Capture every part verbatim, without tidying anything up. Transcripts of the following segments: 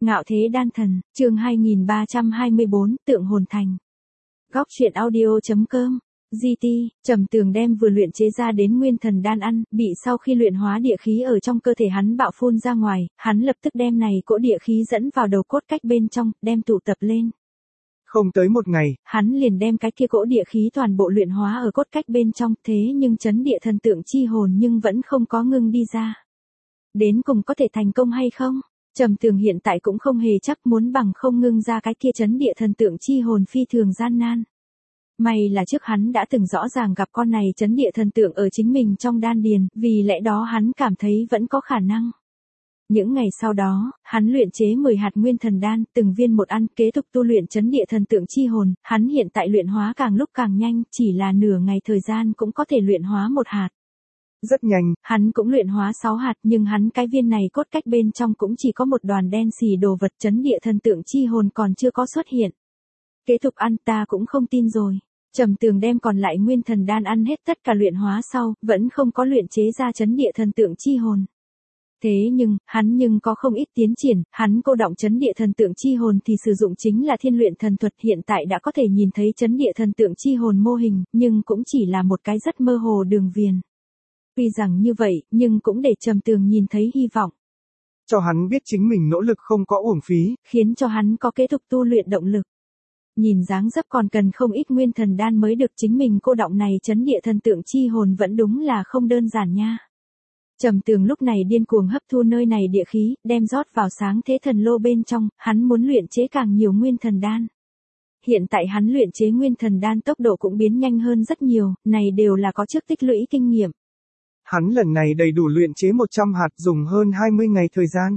Ngạo thế đan thần, chương hai nghìn ba trăm hai mươi bốn, tượng hồn thành. Góc truyện audio.com, giê tê, Trầm Tường đem vừa luyện chế ra đến nguyên thần đan ăn, bị sau khi luyện hóa địa khí ở trong cơ thể hắn bạo phun ra ngoài, hắn lập tức đem này cỗ địa khí dẫn vào đầu cốt cách bên trong, đem tụ tập lên. Không tới một ngày, hắn liền đem cái kia cỗ địa khí toàn bộ luyện hóa ở cốt cách bên trong, thế nhưng chấn địa thần tượng chi hồn nhưng vẫn không có ngưng đi ra. Đến cùng có thể thành công hay không? Trầm Tường hiện tại cũng không hề chắc muốn bằng không ngưng ra cái kia chấn địa thần tượng chi hồn phi thường gian nan. May là trước hắn đã từng rõ ràng gặp con này chấn địa thần tượng ở chính mình trong đan điền, vì lẽ đó hắn cảm thấy vẫn có khả năng. Những ngày sau đó, hắn luyện chế mười hạt nguyên thần đan, từng viên một ăn, kế tục tu luyện chấn địa thần tượng chi hồn, hắn hiện tại luyện hóa càng lúc càng nhanh, chỉ là nửa ngày thời gian cũng có thể luyện hóa một hạt. Rất nhanh, hắn cũng luyện hóa sáu hạt, nhưng hắn cái viên này cốt cách bên trong cũng chỉ có một đoàn đen xì đồ vật, chấn địa thần tượng chi hồn còn chưa có xuất hiện. Kế tục ăn, ta cũng không tin rồi. Trầm Tường đem còn lại nguyên thần đan ăn hết tất cả luyện hóa sau, vẫn không có luyện chế ra chấn địa thần tượng chi hồn. Thế nhưng, hắn nhưng có không ít tiến triển, hắn cô động chấn địa thần tượng chi hồn thì sử dụng chính là thiên luyện thần thuật, hiện tại đã có thể nhìn thấy chấn địa thần tượng chi hồn mô hình, nhưng cũng chỉ là một cái rất mơ hồ đường viền. Tuy rằng như vậy, nhưng cũng để Trầm Tường nhìn thấy hy vọng. Cho hắn biết chính mình nỗ lực không có uổng phí, khiến cho hắn có kế tục tu luyện động lực. Nhìn dáng dấp còn cần không ít nguyên thần đan mới được, chính mình cô động này chấn địa thần tượng chi hồn vẫn đúng là không đơn giản nha. Trầm Tường lúc này điên cuồng hấp thu nơi này địa khí, đem rót vào sáng thế thần lô bên trong, hắn muốn luyện chế càng nhiều nguyên thần đan. Hiện tại hắn luyện chế nguyên thần đan tốc độ cũng biến nhanh hơn rất nhiều, này đều là có trước tích lũy kinh nghiệm. Hắn lần này đầy đủ luyện chế một trăm hạt dùng hơn hai mươi ngày thời gian.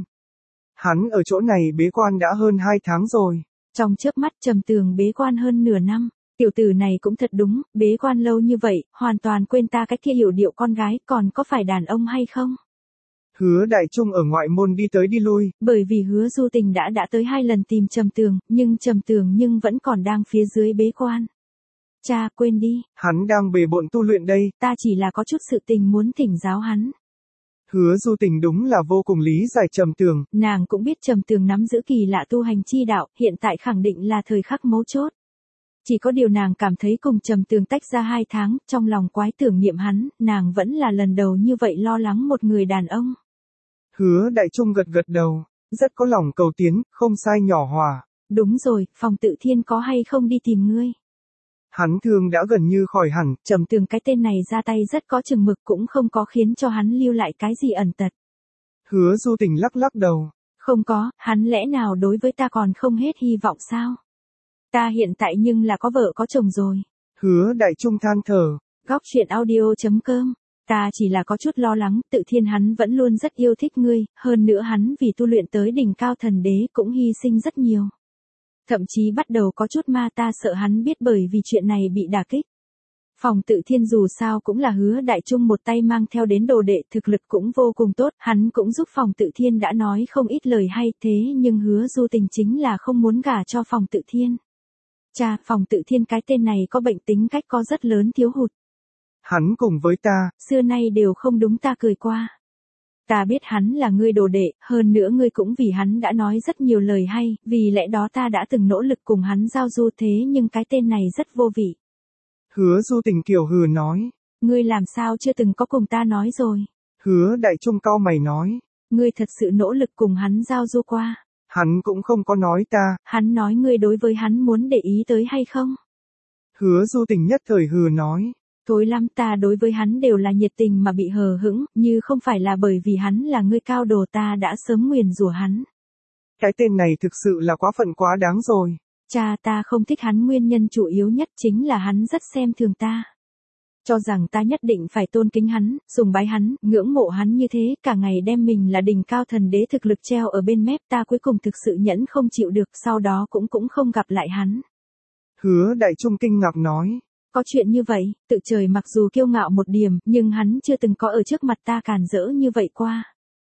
Hắn ở chỗ này bế quan đã hơn hai tháng rồi. Trong chớp mắt Trầm Tường bế quan hơn nửa năm. Tiểu tử này cũng thật đúng, bế quan lâu như vậy, hoàn toàn quên ta cái kia hiểu điệu con gái, còn có phải đàn ông hay không? Hứa Đại Trung ở ngoại môn đi tới đi lui. Bởi vì Hứa Du Tình đã đã tới hai lần tìm Trầm Tường, nhưng Trầm Tường nhưng vẫn còn đang phía dưới bế quan. Cha, quên đi. Hắn đang bề bộn tu luyện đây. Ta chỉ là có chút sự tình muốn thỉnh giáo hắn. Hứa Du Tình đúng là vô cùng lý giải Trầm Tường. Nàng cũng biết Trầm Tường nắm giữ kỳ lạ tu hành chi đạo, hiện tại khẳng định là thời khắc mấu chốt. Chỉ có điều nàng cảm thấy cùng Trầm Tường tách ra hai tháng, trong lòng quái tưởng niệm hắn, nàng vẫn là lần đầu như vậy lo lắng một người đàn ông. Hứa Đại Trung gật gật đầu, rất có lòng cầu tiến, không sai nhỏ hòa. Đúng rồi, Phòng Tự Thiên có hay không đi tìm ngươi? Hắn thương đã gần như khỏi hẳn. Trầm Tường cái tên này ra tay rất có chừng mực, cũng không có khiến cho hắn lưu lại cái gì ẩn tật. Hứa Du Tình lắc lắc đầu. Không có, hắn lẽ nào đối với ta còn không hết hy vọng sao? Ta hiện tại nhưng là có vợ có chồng rồi. Hứa Đại Trung than thở. Góc truyện audio.com, ta chỉ là có chút lo lắng, Tự Thiên hắn vẫn luôn rất yêu thích ngươi, hơn nữa hắn vì tu luyện tới đỉnh cao thần đế cũng hy sinh rất nhiều. Thậm chí bắt đầu có chút ma, ta sợ hắn biết bởi vì chuyện này bị đả kích. Phòng Tự Thiên dù sao cũng là Hứa Đại Trung một tay mang theo đến đồ đệ, thực lực cũng vô cùng tốt, hắn cũng giúp Phòng Tự Thiên đã nói không ít lời hay, thế nhưng Hứa Du Tình chính là không muốn gả cho Phòng Tự Thiên. Cha, Phòng Tự Thiên cái tên này có bệnh tính cách có rất lớn thiếu hụt. Hắn cùng với ta, xưa nay đều không đúng ta cười qua. Ta biết hắn là ngươi đồ đệ, hơn nữa ngươi cũng vì hắn đã nói rất nhiều lời hay, vì lẽ đó ta đã từng nỗ lực cùng hắn giao du, thế nhưng cái tên này rất vô vị. Hứa Du Tình kiểu hừ nói. Ngươi làm sao chưa từng có cùng ta nói rồi? Hứa Đại Trung cau mày nói. Ngươi thật sự nỗ lực cùng hắn giao du qua. Hắn cũng không có nói ta. Hắn nói ngươi đối với hắn muốn để ý tới hay không? Hứa Du Tình nhất thời hừ nói. Thối lắm, ta đối với hắn đều là nhiệt tình mà bị hờ hững, như không phải là bởi vì hắn là ngươi cao đồ ta đã sớm nguyền rủa hắn. Cái tên này thực sự là quá phận quá đáng rồi. Cha, ta không thích hắn nguyên nhân chủ yếu nhất chính là hắn rất xem thường ta. Cho rằng ta nhất định phải tôn kính hắn, sùng bái hắn, ngưỡng mộ hắn như thế, cả ngày đem mình là đỉnh cao thần đế thực lực treo ở bên mép, ta cuối cùng thực sự nhẫn không chịu được, sau đó cũng cũng không gặp lại hắn. Hứa Đại Trung kinh ngạc nói. Có chuyện như vậy, tự trời mặc dù kiêu ngạo một điểm, nhưng hắn chưa từng có ở trước mặt ta cản rỡ như vậy qua.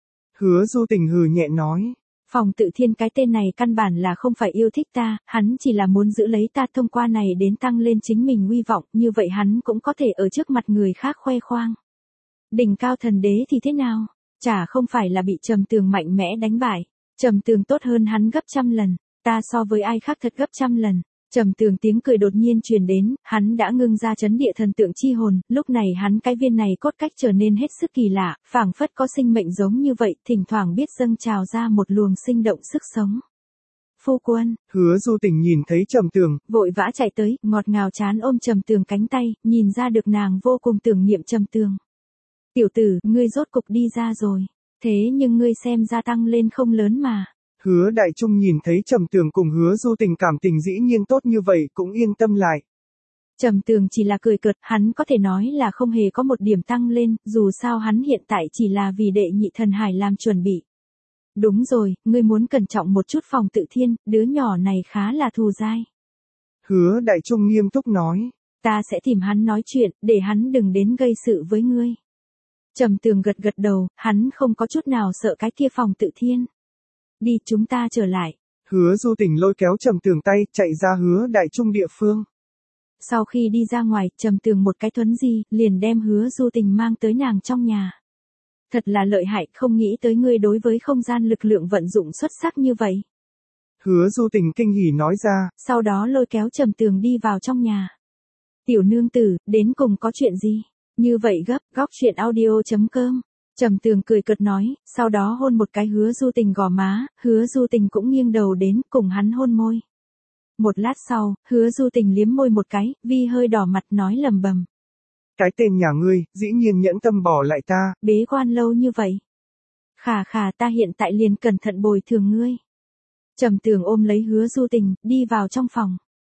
Hứa Du Tình hừ nhẹ nói. Phòng Tự Thiên cái tên này căn bản là không phải yêu thích ta, hắn chỉ là muốn giữ lấy ta thông qua này đến tăng lên chính mình uy vọng, như vậy hắn cũng có thể ở trước mặt người khác khoe khoang. Đỉnh cao thần đế thì thế nào? Chả không phải là bị Trầm Tường mạnh mẽ đánh bại. Trầm Tường tốt hơn hắn gấp trăm lần, ta so với ai khác thật gấp trăm lần. Trầm Tường tiếng cười đột nhiên truyền đến, hắn đã ngưng ra chấn địa thần tượng chi hồn, lúc này hắn cái viên này cốt cách trở nên hết sức kỳ lạ, phảng phất có sinh mệnh giống như vậy, thỉnh thoảng biết dâng trào ra một luồng sinh động sức sống. Phu quân, Hứa Du Tình nhìn thấy Trầm Tường, vội vã chạy tới, ngọt ngào chán ôm Trầm Tường cánh tay, nhìn ra được nàng vô cùng tưởng niệm Trầm Tường. Tiểu tử, ngươi rốt cục đi ra rồi, thế nhưng ngươi xem gia tăng lên không lớn mà. Hứa Đại Trung nhìn thấy Trầm Tường cùng Hứa Du Tình cảm tình dĩ nhiên tốt như vậy cũng yên tâm lại. Trầm Tường chỉ là cười cợt, hắn có thể nói là không hề có một điểm tăng lên, dù sao hắn hiện tại chỉ là vì đệ nhị thần hải làm chuẩn bị. Đúng rồi, ngươi muốn cẩn trọng một chút Phòng Tự Thiên, đứa nhỏ này khá là thù dai. Hứa Đại Trung nghiêm túc nói. Ta sẽ tìm hắn nói chuyện, để hắn đừng đến gây sự với ngươi. Trầm Tường gật gật đầu, hắn không có chút nào sợ cái kia Phòng Tự Thiên. Đi chúng ta trở lại. Hứa Du Tình lôi kéo Trầm Tường tay, chạy ra Hứa Đại Trung địa phương. Sau khi đi ra ngoài, Trầm Tường một cái thuấn di, liền đem Hứa Du Tình mang tới nàng trong nhà. Thật là lợi hại, không nghĩ tới ngươi đối với không gian lực lượng vận dụng xuất sắc như vậy. Hứa Du Tình kinh hỉ nói ra. Sau đó lôi kéo Trầm Tường đi vào trong nhà. Tiểu nương tử, đến cùng có chuyện gì? Như vậy gấp, góc chuyện audio chấm com. Trầm Tường cười cợt nói, sau đó hôn một cái Hứa Du Tình gò má, Hứa Du Tình cũng nghiêng đầu đến, cùng hắn hôn môi. Một lát sau, Hứa Du Tình liếm môi một cái, Vi hơi đỏ mặt nói lầm bầm. Cái tên nhà ngươi, dĩ nhiên nhẫn tâm bỏ lại ta. Bế quan lâu như vậy. Khà khà ta hiện tại liền cẩn thận bồi thường ngươi. Trầm Tường ôm lấy Hứa Du Tình, đi vào trong phòng.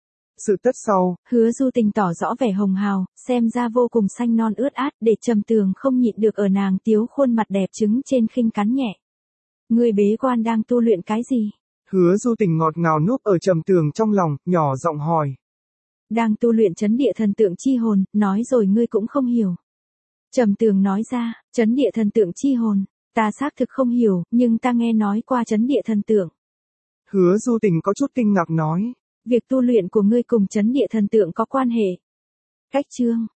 Sự tất sau, Hứa Du Tình tỏ rõ vẻ hồng hào, xem ra vô cùng xanh non ướt át, để Trầm Tường không nhịn được ở nàng tiếu khuôn mặt đẹp trứng trên khinh cắn nhẹ. Ngươi bế quan đang tu luyện cái gì? Hứa Du Tình ngọt ngào núp ở Trầm Tường trong lòng, nhỏ giọng hỏi. Đang tu luyện chấn địa thần tượng chi hồn, nói rồi ngươi cũng không hiểu. Trầm Tường nói ra, chấn địa thần tượng chi hồn, ta xác thực không hiểu, nhưng ta nghe nói qua chấn địa thần tượng. Hứa Du Tình có chút kinh ngạc nói. Việc tu luyện của ngươi cùng chấn địa thần tượng có quan hệ. Cách chương